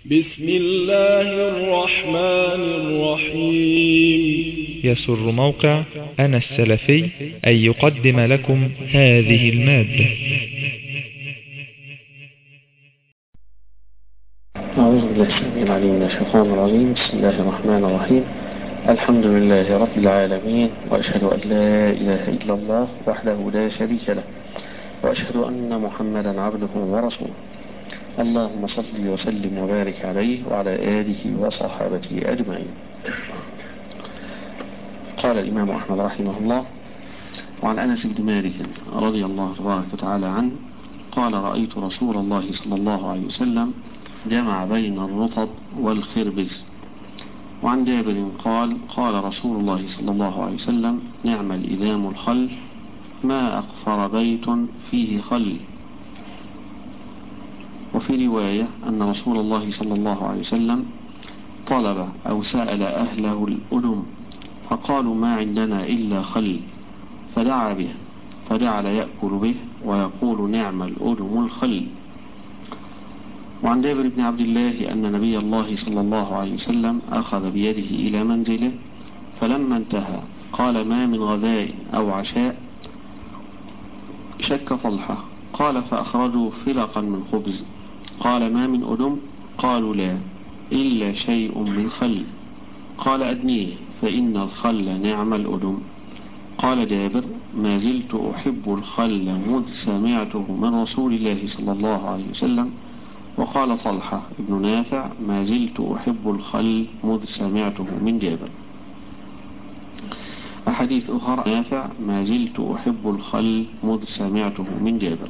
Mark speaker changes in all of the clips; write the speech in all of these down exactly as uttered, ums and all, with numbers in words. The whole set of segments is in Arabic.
Speaker 1: بسم الله الرحمن الرحيم.
Speaker 2: يسر موقع أنا السلفي أن يقدم لكم هذه المادة.
Speaker 3: أعوذ بالله السميع العليم من الشيطان الرجيم. بسم الله الرحمن الرحيم. الحمد لله رب العالمين، وأشهد أن لا إله إلا الله وحده لا شريك له، وأشهد أن محمدا عبده ورسوله. اللهم صل وسلم وبارك عليه وعلى آله وصحابته أجمعين. قال الإمام أحمد رحمه الله: وعن أنس بن مالك رضي الله تبارك وتعالى عنه قال: رأيت رسول الله صلى الله عليه وسلم جمع بين الرطب والخربز. وعن جابر قال: قال رسول الله صلى الله عليه وسلم: نعم الإدام الخل، ما أقفر بيت فيه خل. وفي رواية أن رسول الله صلى الله عليه وسلم طلب أو سأل أهله الأدم فقالوا: ما عندنا إلا خل، فدعا به فجعل يأكل به ويقول: نعم الأدم الخل. وعن جابر بن عبد الله أن نبي الله صلى الله عليه وسلم أخذ بيده إلى منزله، فلما انتهى قال: ما من غداء أو عشاء؟ شك طلحة. قال: فأخرجوا فلقا من خبز. قال: ما من أدم؟ قالوا: لا، إلا شيء من خل. قال: أدنيه، فإن الخل نعم الأدم. قال جابر: ما زلت أحب الخل مذ سمعته من رسول الله صلى الله عليه وسلم. وقال طلحة ابن نافع: ما زلت أحب الخل مذ سمعته من جابر. أحاديث أخرى نافع: ما زلت أحب الخل مذ سمعته من جابر.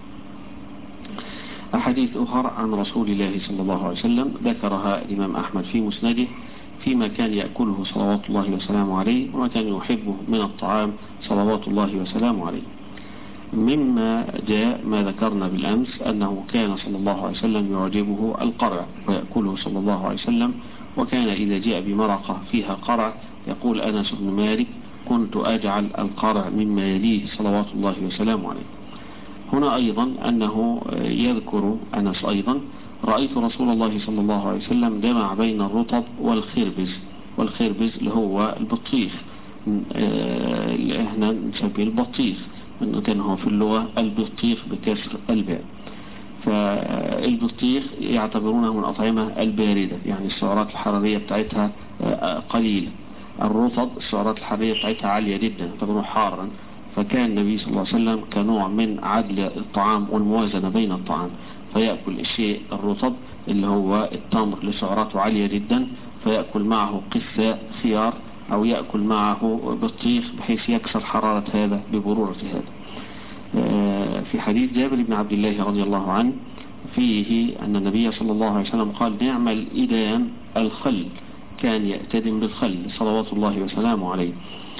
Speaker 3: أحاديث أخرى عن رسول الله صلى الله عليه وسلم ذكرها الإمام أحمد في مسنده فيما كان يأكله صلوات الله وسلامه عليه وما كان يحبه من الطعام صلوات الله وسلامه عليه. مما جاء ما ذكرنا بالأمس أنه كان صلى الله عليه وسلم يعجبه القرع ويأكله صلى الله عليه وسلم، وكان إذا جاء بمرقة فيها قرع يقول أنس بن مالك: كنت أجعل القرع مما يليه صلوات الله وسلامه عليه. هنا أيضا أنه يذكر أنس أيضا: رأيت رسول الله صلى الله عليه وسلم جمع بين الرطب والخربز. والخربز اللي هو البطيخ، اللي احنا نسميه البطيخ، انه كان هو في اللغة البطيخ بكسر الباء. فالبطيخ يعتبرونه من الأطعمة الباردة، يعني السعرات الحرارية بتاعتها قليلة. الرطب السعرات الحرارية بتاعتها عالية جدا، يعتبرونه حارا. فكان النبي صلى الله عليه وسلم كنوع من عدل الطعام والموازنة بين الطعام، فيأكل الشيء الرطب اللي هو التمر لسعراته عالية جدا، فيأكل معه قثاء خيار، أو يأكل معه بطيخ بحيث يكسر حرارة هذا ببرورة هذا. في حديث جابر بن عبد الله رضي الله عنه فيه أن النبي صلى الله عليه وسلم قال: نعم الإدام الخل، كان يأتدم بالخل صلوات الله وسلامه عليه.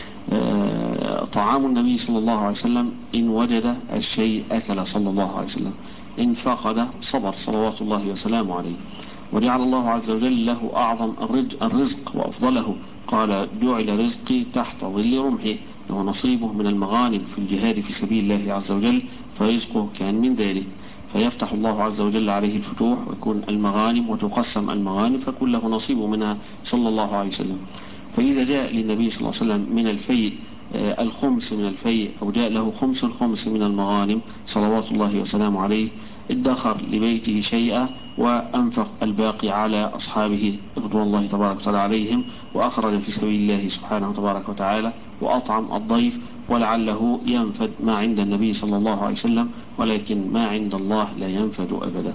Speaker 3: طعام النبي صلى الله عليه وسلم إن وجد الشيء أكل صلى الله عليه وسلم، إن فقد صبر صلوات الله وسلامه عليه. وجعل الله عز وجل له أعظم الرزق وأفضله. قال: جعل رزقي تحت ظل رمحه، له نصيبه من المغانم في الجهاد في سبيل الله عز وجل، فرزقه كان من ذلك. فيفتح الله عز وجل عليه الفتوح ويكون المغانم وتقسم المغانم، فكل له نصيبه منها صلى الله عليه وسلم. فإذا جاء للنبي صلى الله عليه وسلم من الفيء الخمس من الفيء، أو جاء له خمس الخمس من المغانم صلوات الله وسلامه عليه، ادخر لبيته شيئا وأنفق الباقي على أصحابه رضوان الله تبارك وتعالى عليهم، وأخرج في سبيل الله سبحانه تبارك وتعالى، وأطعم الضيف، ولعله ينفد ما عند النبي صلى الله عليه وسلم، ولكن ما عند الله لا ينفد أبدا.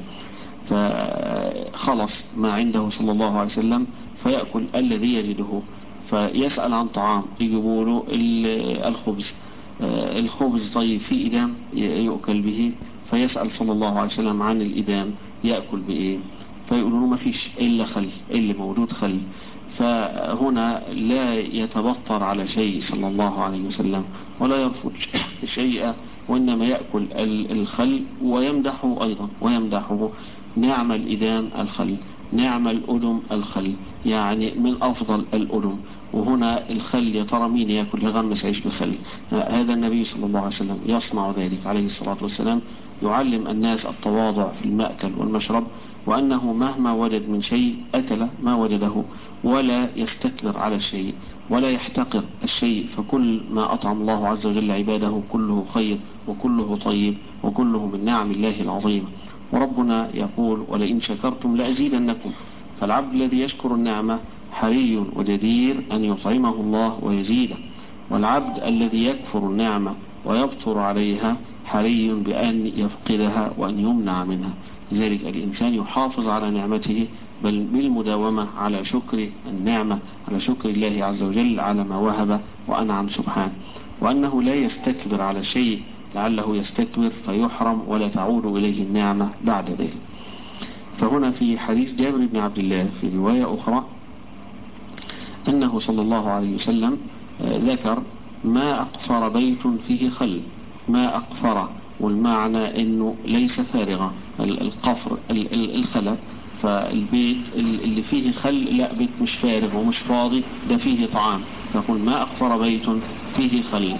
Speaker 3: فخلص ما عنده صلى الله عليه وسلم فيأكل الذي يجده. فيسأل عن طعام، يجيبوا له الخبز. الخبز طيب في إدام يؤكل به، فيسأل صلى الله عليه وسلم عن الإدام يأكل بإيه؟ فيقولوا له: ما فيش إلا خل، إلا موجود خل. فهنا لا يتبطر على شيء صلى الله عليه وسلم ولا يرفض شيئا، وإنما يأكل الخل ويمدحه أيضا، ويمدحه: نعم الإدام الخل، نعم الأدم الخل، يعني من أفضل الأدم. وهنا الخل يا ترى مين يأكل يغمس عيش بخل؟ هذا النبي صلى الله عليه وسلم يصنع ذلك عليه الصلاة والسلام، يعلم الناس التواضع في المأكل والمشرب، وأنه مهما وجد من شيء أكل ما وجده، ولا يستكبر على الشيء ولا يحتقر الشيء، فكل ما أطعم الله عز وجل عباده كله خير وكله طيب وكله من نعم الله العظيمة. وربنا يقول ولئن شكرتم لأزيدنكم، فالعبد الذي يشكر النعمة حري وجدير أن يطعمه الله ويزيده، والعبد الذي يكفر النعمة ويبطر عليها حري بأن يفقدها وأن يمنع منها. لذلك الإنسان يحافظ على نعمته بل بالمداومة على شكر النعمة، على شكر الله عز وجل على ما وهب وأنعم سبحانه، وأنه لا يستكبر على شيء لعله يستكبر فيحرم ولا تعود إليه النعمة بعد ذلك. فهنا في حديث جابر بن عبد الله في رواية أخرى أنه صلى الله عليه وسلم ذكر ما أقفر بيت فيه خل، ما أقفر، والمعنى أنه ليس فارغا، القفر الخلا، فالبيت اللي فيه خل لا بيت مش فارغ ومش فاضي، ده فيه طعام، فيقول ما أقفر بيت فيه خل.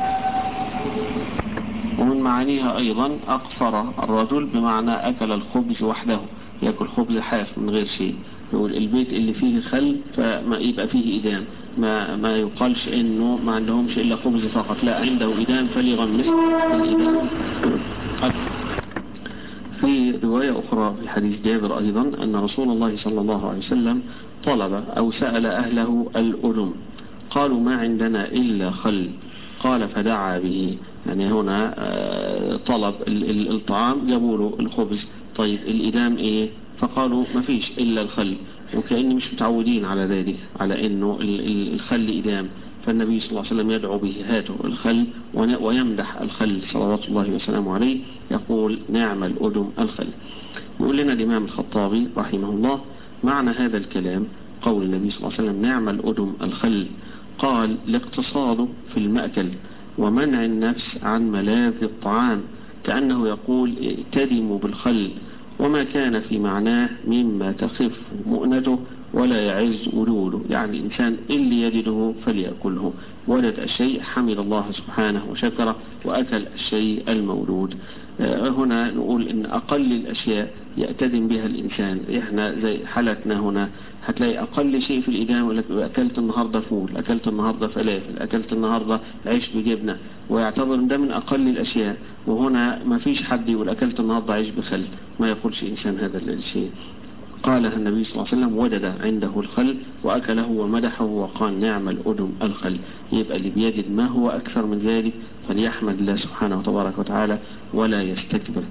Speaker 3: ومن معانيها أيضا أقفر الرجل بمعنى أكل الخبز وحده، يأكل خبز حاف من غير شيء. يقول البيت اللي فيه خل فما يبقى فيه إدام، ما ما يقالش إنه ما عندهمش إلا خبز فقط، لا عنده إدام فليغمس الإدام. في رواية أخرى في حديث جابر أيضا أن رسول الله صلى الله عليه وسلم طلب أو سأل أهله الأدم، قالوا ما عندنا إلا خل، قال فدعا به، يعني هنا طلب الطعام جابوا له الخبز، طيب الإدام إيه؟ فقالوا ما فيش إلا الخل، وكأن مش متعودين على ذلك، على إنه الخل إدام، فالنبي صلى الله عليه وسلم يدعو به هاته الخل ويمدح الخل صلوات الله وسلامه عليه، يقول نعم الأدم الخل. يقول لنا الإمام الخطابي رحمه الله معنى هذا الكلام قول النبي صلى الله عليه وسلم نعم الأدم الخل، قال الاقتصاد في المأكل ومنع النفس عن ملاذ الطعام، كأنه يقول ائتدموا بالخل، وما كان في معناه مما تخف مؤنته ولا يعز ولوله، يعني الإنسان اللي يجده فليأكله، وجد الشيء حمد الله سبحانه وشكره وأكل الشيء المولود. هنا نقول إن أقل الأشياء يأتدم بها الإنسان، إحنا زي حالتنا هنا هتلاقي أقل شيء في الإدام يقول لك أكلت النهاردة فول، أكلت النهاردة فلافل، أكلت النهاردة عيش بجبنة، ويعتبر ده من أقل الأشياء. وهنا ما فيش حد يقول أكلت النهاردة عيش بخل، ما يقولش إنسان هذا الشيء. قالها النبي صلى الله عليه وسلم وجد عنده الخل وأكله ومدحه وقال نعم الأدم الخل. يبقى اللي بيجد ما هو أكثر من ذلك فليحمد الله سبحانه وتبارك وتعالى ولا يستكبر.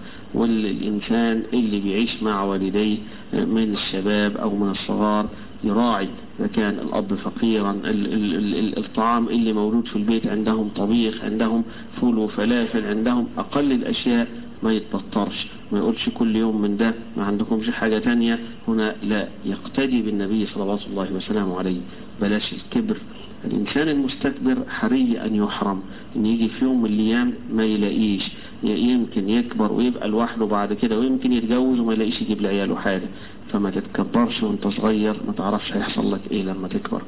Speaker 3: والإنسان اللي بيعيش مع والديه من الشباب أو من الصغار يراعي، إذا كان الأب فقيرا ال ال ال الطعام اللي موجود في البيت عندهم طبيخ، عندهم فول وفلافل، عندهم أقل الأشياء ما يتبطرش، ما يقولش كل يوم من ده ما عندكمش حاجة تانية. هنا لا، يقتدي بالنبي صلى الله وسلم عليه، بلاش الكبر. الإنسان المستكبر حري أن يحرم، أن يجي في يوم من الأيام ما يلاقيش، يمكن يكبر ويبقى لوحده بعد كده، ويمكن يتجوز وما يلاقيش يجيب لعياله حاجة. فما تتكبرش وانت صغير، ما تعرفش هيحصل لك ايه لما تكبر.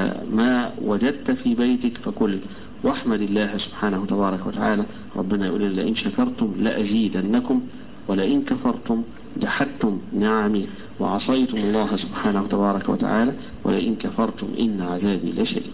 Speaker 3: فما وجدت في بيتك فكل، واحمد الله سبحانه وتبارك وتعالى. ربنا يقول لئن شكرتم لأزيدنكم ولئن كفرتم جحدتم نعمي وعصيتم الله سبحانه وتبارك وتعالى ولئن كفرتم إن عذابي لشديد.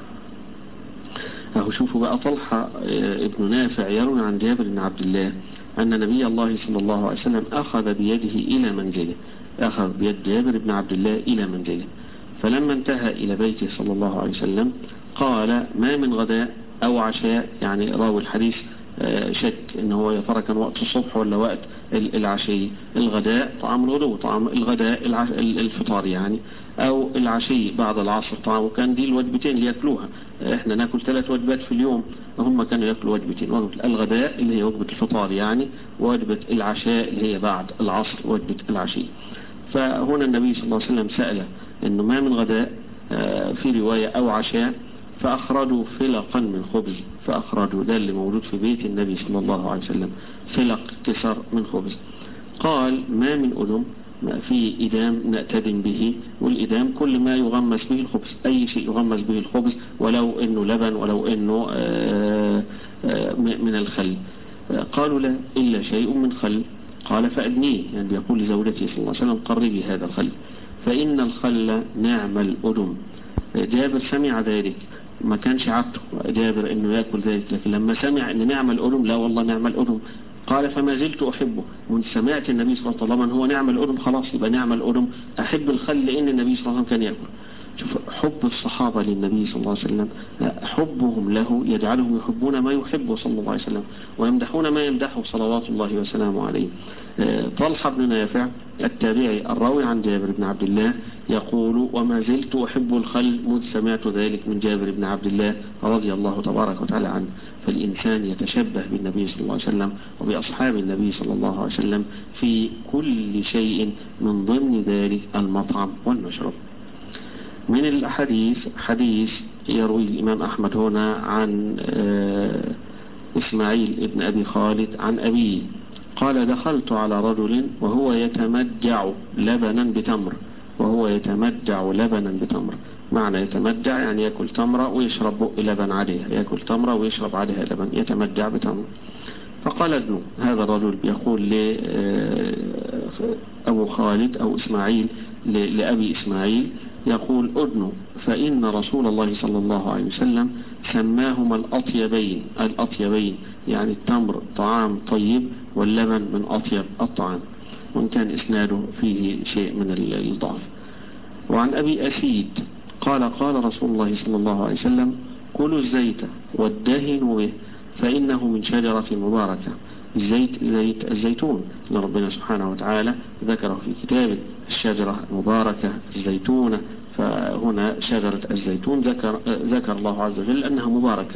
Speaker 3: أهو شوفوا بقى طلحة ابن نافع يروي عن جابر بن عبد الله أن نبي الله صلى الله عليه وسلم أخذ بيده إلى منزله، أخذ بيد جابر بن عبد الله إلى منزله، فلما انتهى إلى بيته صلى الله عليه وسلم قال ما من غداء أو عشاء، يعني راوي الحديث شك إن هو يا ترى كان وقت الصبح ولا وقت العشي. الغداء طعام الغدو، طعام الغداء الفطار يعني، أو العشي بعد العصر طعام، وكان دي الوجبتين اللي يأكلوها. احنا ناكل ثلاث وجبات في اليوم، هم كانوا يأكلوا وجبتين، وجبة الغداء اللي هي وجبة الفطار يعني، ووجبة العشاء اللي هي بعد العصر وجبة العشي. فهنا النبي صلى الله عليه وسلم سأل إنه ما من غداء في رواية أو عشاء، فأخرجوا فلقا من خبز، فأخرجوا ده اللي موجود في بيت النبي صلى الله عليه وسلم، فلق كسر من خبز. قال ما من أدم، ما في إدام نأتدم به، والإدام كل ما يغمس به الخبز، أي شيء يغمس به الخبز ولو إنه لبن ولو إنه آآ آآ من الخل. قالوا لا إلا شيء من خل، قال فأدنيه، يعني بيقول لزوجته صلى الله عليه وسلم قربي هذا الخل فإن الخل نعم الأدم. جابر سمع ذلك، ما كانش عادته جابر انه يأكل ذلك، لكن لما سمع ان نعم الأدم، لا والله نعم الأدم، قال فما زلت أحبه. وإن سمعت النبي صلى الله عليه وسلم هو نعم الأدم، خلاص يبقى نعم الأدم، أحب الخل لأن النبي صلى الله عليه وسلم كان يأكل. شوف حب الصحابة للنبي صلى الله عليه وسلم، حبهم له يجعلهم يحبون ما يحبه صلى الله عليه وسلم ويمدحون ما يمدحه صلوات الله وسلامه عليه. طلحة بن نافع التابعي الراوي عن جابر بن عبد الله يقول وما زلت أحب الخل مذ سمعت ذلك من جابر بن عبد الله رضي الله تبارك وتعالى عنه. فالإنسان يتشبه بالنبي صلى الله عليه وسلم وبأصحاب النبي صلى الله عليه وسلم في كل شيء، من ضمن ذلك المطعم والمشرب. من الحديث حديث يروي الإمام أحمد هنا عن إسماعيل ابن أبي خالد عن أبيه قال دخلت على رجل وهو يتمجع لبنا بتمر، وهو يتمجع لبنا بتمر، معنى يتمجع يعني يأكل تمرة ويشرب بق لبن عليها، يأكل تمرة ويشرب عليها لبن، يتمجع بتمر. فقال ابنه، هذا الرجل يقول لأبو خالد أو إسماعيل لأبي إسماعيل، يقول ادنو فإن رسول الله صلى الله عليه وسلم سماهما الأطيبين، الأطيبين يعني التمر طعام طيب واللبن من أطيب الطعام، وإن كان إسناده فيه شيء من الضعف. وعن أبي أسيد قال قال رسول الله صلى الله عليه وسلم كلوا الزيت وادهنوا به فإنه من شجرة مباركة. الزيت زيت الزيتون اللي ربنا سبحانه وتعالى ذكره في كتابه، الشجرة المباركة الزيتونة، فهنا شجرة الزيتون ذكر, ذكر الله عز وجل أنها مباركة.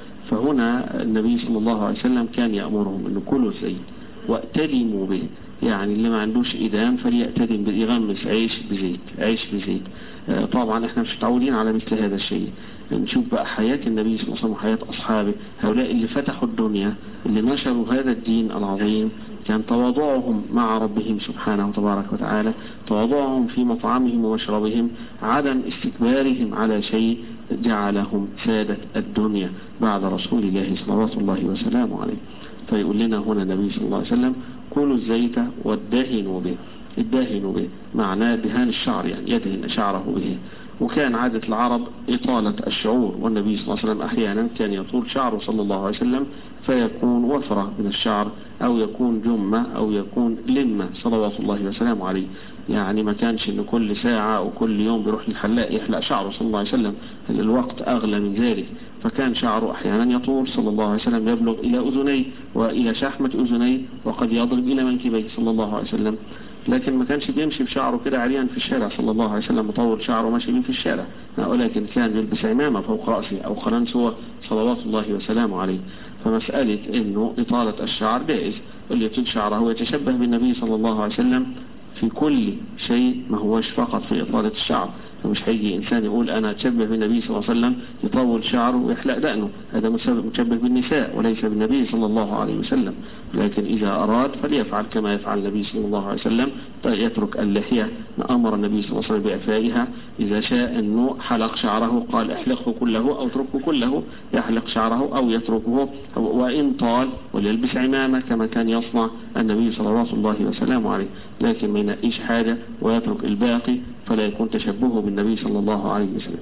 Speaker 3: فهنا النبي صلى الله عليه وسلم كان يأمرهم أن كلوا الزيت وأتدموا به، يعني اللي ما عندوش إدام فليأتدم، يغمس عيش بزيت، عيش بزيت. طبعا احنا مش متعودين على مثل هذا الشيء. نشوف بقى حياة النبي صلى الله عليه وسلم وحياة أصحابه، هؤلاء اللي فتحوا الدنيا، اللي نشروا هذا الدين العظيم، كان تواضعهم مع ربهم سبحانه وتبارك وتعالى، تواضعهم في مطعمهم ومشربهم، عدم استكبارهم على شيء جعلهم سادة الدنيا بعد رسول الله صلوات الله وسلامه عليه. فيقول لنا هنا النبي صلى الله عليه وسلم كلوا الزيت وادهنوا به. الدهن به معناه دهان الشعر، يعني يدهن شعره به. وكان عادة العرب إطالة الشعور، والنبي صلى الله عليه وسلم أحيانا كان يطول شعره صلى الله عليه وسلم فيكون وفرة من الشعر، أو يكون جمة، أو يكون لمة صلوات الله وسلامه عليه. يعني ما كانش إن كل ساعة أو كل يوم بيروح للحلاق يحلق شعره صلى الله عليه وسلم، الوقت أغلى من ذلك. فكان شعره أحيانا يطول صلى الله عليه وسلم يبلغ إلى أذنيه وإلى شحمة أذنيه، وقد يضرب إلى منكبيه صلى الله عليه وسلم. لكن ما كانش بيمشي بشعره كده عريان في الشارع صلى الله عليه وسلم، مطول شعره ماشي بيه في الشارع، ولكن كان يلبس عمامة فوق رأسه أو قرنسوة صلوات الله وسلامه عليه. فمسألة إنه إطالة الشعر جائز، اللي يطيل شعره يتشبه بالنبي صلى الله عليه وسلم في كل شيء، ما هوش فقط في إطالة الشعر. فمش هيجي إنسان يقول أنا أتشبه بالنبي صلى الله عليه وسلم يطول شعره ويحلق دقنه، هذا متشبه بالنساء وليس بالنبي صلى الله عليه وسلم. لكن إذا أراد فليفعل كما يفعل النبي صلى الله عليه وسلم، يترك اللحية، أمر النبي صلى الله عليه وسلم بإعفائها. إذا شاء أنه حلق شعره قال احلقه كله أو اتركه كله، يحلق شعره أو يتركه، وإن طال وليلبس عمامة كما كان يصنع النبي صلوات الله وسلامه عليه. لكن ما ينقيش حاجة ويترك الباقي، فلا يكون تشبهه بالنبي صلى الله عليه وسلم.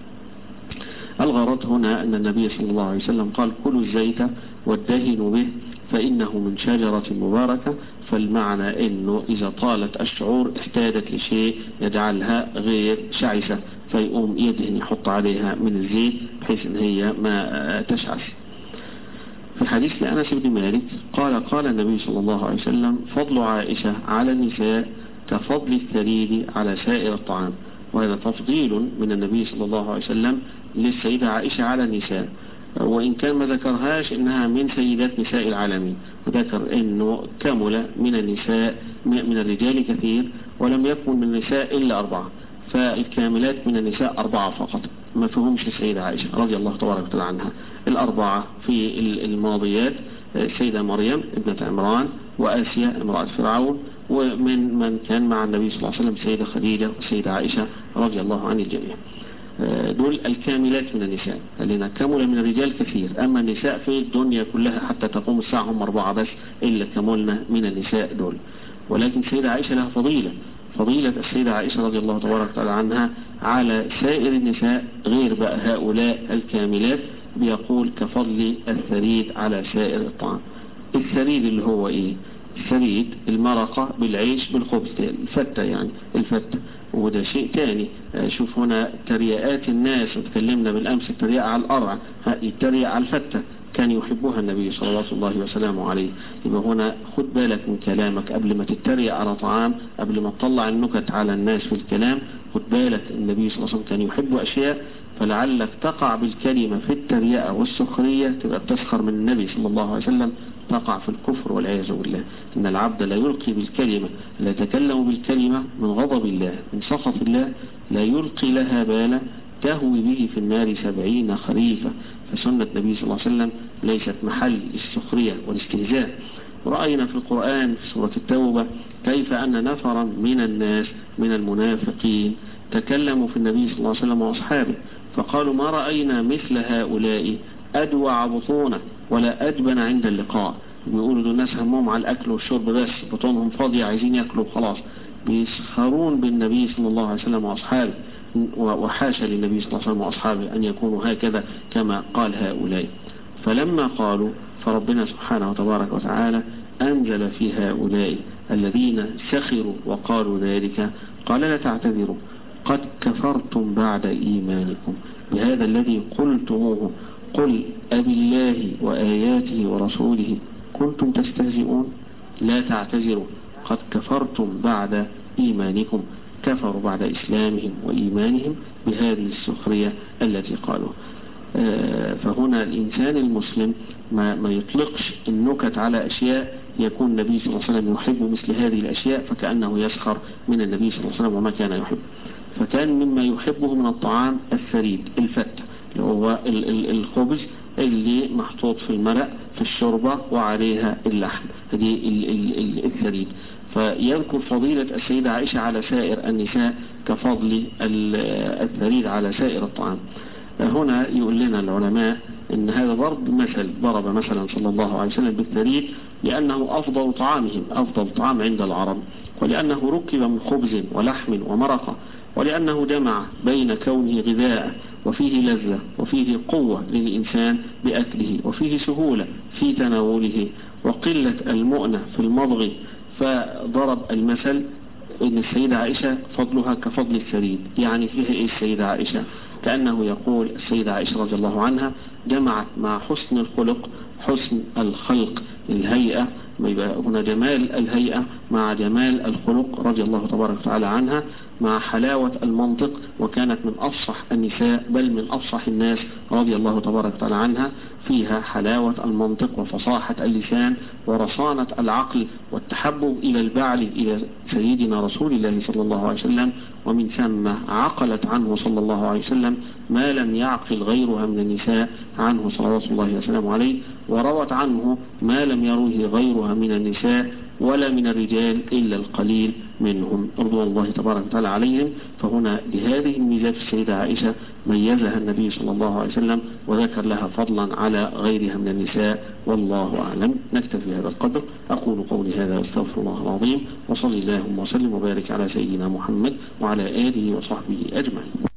Speaker 3: الغرض هنا أن النبي صلى الله عليه وسلم قال كلوا الزيت وادهنوا به فإنه من شجرة مباركة. فالمعنى أنه إذا طالت الشعور احتاجت لشيء يجعلها غير شعثة، فيقوم يدهن يحط عليها من الزيت بحيث أن هي ما تشعث. في حديث لأنس بن مالك قال قال النبي صلى الله عليه وسلم فضل عائشة على النساء كفضل الثريد على سائر الطعام. وهذا تفضيل من النبي صلى الله عليه وسلم للسيدة عائشة على النساء، وإن كان ما ذكرهاش إنها من سيدات نساء العالمين، وذكر إنه كمل من النساء من الرجال كثير ولم يكن من النساء إلا أربعة، فالكاملات من النساء أربعة فقط، ما فيهمش السيدة عائشة رضي الله تبارك وتعالى عنها. الأربعة في الماضيات السيدة مريم ابنة عمران، وآسيا امرأة فرعون، ومن من كان مع النبي صلى الله عليه وسلم السيدة خديجة والسيدة عائشة رضي الله عن الجميع. دول الكاملات من النساء، لأن كمل من الرجال كثير، أما النساء في الدنيا كلها حتى تقوم الساعة هم أربعة بس إلا كملنا من النساء دول. ولكن السيدة عائشة لها فضيلة، فضيلة السيدة عائشة رضي الله تبارك وتعالى عنها على سائر النساء غير بقى هؤلاء الكاملات، بيقول كفضل الثريد على سائر الطعام. الثريد اللي هو ايه؟ الثريد المرقة بالعيش بالخبز، الفتة يعني الفتة، وده شيء تاني. شوف هنا ترياءات الناس، وتكلمنا بالأمس الترياء على القرع، الترياء على الفتة كان يحبها النبي صلى الله وسلامه عليه. يبقى هنا خد بالك من كلامك قبل ما تتريق على طعام، قبل ما تطلع النكت على الناس في الكلام، خد بالك النبي صلى الله عليه وسلم كان يحب أشياء، فلعلك تقع بالكلمة في التريقة والسخرية، تبقى بتسخر من النبي صلى الله عليه وسلم، تقع في الكفر والعياذ بالله. إن العبد لا يلقي بالكلمة، لا يتكلم بالكلمة من غضب الله من سخط الله، لا يلقي لها بالا، تهوي به في النار سبعين خريفة. فسنة النبي صلى الله عليه وسلم ليست محل السخرية والاستهزاء. ورأينا في القرآن في سورة التوبة كيف أن نفرا من الناس من المنافقين تكلموا في النبي صلى الله عليه وسلم وأصحابه، فقالوا ما رأينا مثل هؤلاء أدوع بطونا ولا أجبن عند اللقاء. بيقولوا دول الناس همهم على الأكل والشرب بس، بطونهم فاضية عايزين يأكلوا خلاص، بيسخرون بالنبي صلى الله عليه وسلم وأصحابه. وحاشا للنبي صلى الله عليه وسلم وأصحابه أن يكونوا هكذا كما قال هؤلاء. فلما قالوا فربنا سبحانه وتبارك وتعالى أنزل في هؤلاء الذين سخروا وقالوا ذلك، قال لا تعتذروا قد كفرتم بعد إيمانكم بهذا الذي قلتموه، قل أبالله وآياته ورسوله كنتم تستهزئون، لا تعتذروا قد كفرتم بعد إيمانكم. كفروا بعد إسلامهم وإيمانهم بهذه السخرية التي قالوا. فهنا الإنسان المسلم ما, ما يطلقش النكت على أشياء يكون النبي صلى الله عليه وسلم يحب مثل هذه الأشياء، فكأنه يسخر من النبي صلى الله عليه وسلم وما كان يحب. فكان مما يحبه من الطعام الثريد الفتة، اللي هو الخبز اللي محطوط في المرق في الشوربة وعليها اللحم، هذه الثريد. فيذكر فضيلة السيدة عائشة على سائر النساء كفضل الثريد على سائر الطعام. هنا يقول لنا العلماء ان هذا ضرب مثل، ضرب مثلا صلى الله عليه وسلم بالثريد لأنه أفضل طعامهم، أفضل طعام عند العرب، ولأنه ركب من خبز ولحم ومرقة، ولأنه جمع بين كونه غذاء وفيه لذة وفيه قوة للإنسان بأكله، وفيه سهولة في تناوله وقلة المؤنة في المضغ. فضرب المثل ان السيدة عائشة فضلها كفضل الثريد. يعني فيها ايه السيدة عائشة؟ كأنه يقول السيدة عائشة رضي الله عنها جمعت مع حسن الخلق حسن الخلق، الهيئة، يبقى هنا جمال الهيئة مع جمال الخلق رضي الله تبارك وتعالى عنها، مع حلاوة المنطق، وكانت من أفصح النساء بل من أفصح الناس رضي الله تبارك وتعالى عنها، فيها حلاوة المنطق وفصاحة اللسان ورصانة العقل والتحبب إلى البعل إلى سيدنا رسول الله صلى الله عليه وسلم، ومن ثم عقلت عنه صلى الله عليه وسلم ما لم يعقل غيرها من النساء عنه صلوات الله وسلامه عليه، وروت عنه ما لم يروه غيرها من النساء ولا من الرجال إلا القليل منهم رضوان الله تبارك وتعالى عليهم. فهنا لهذه الميزات السيدة عائشة ميزها النبي صلى الله عليه وسلم وذكر لها فضلا على غيرها من النساء، والله أعلم. نكتفي هذا القدر. أقول قولي هذا واستغفر الله العظيم، وصلي اللهم وسلم وبارك على سيدنا محمد وعلى آله وصحبه أجمعين.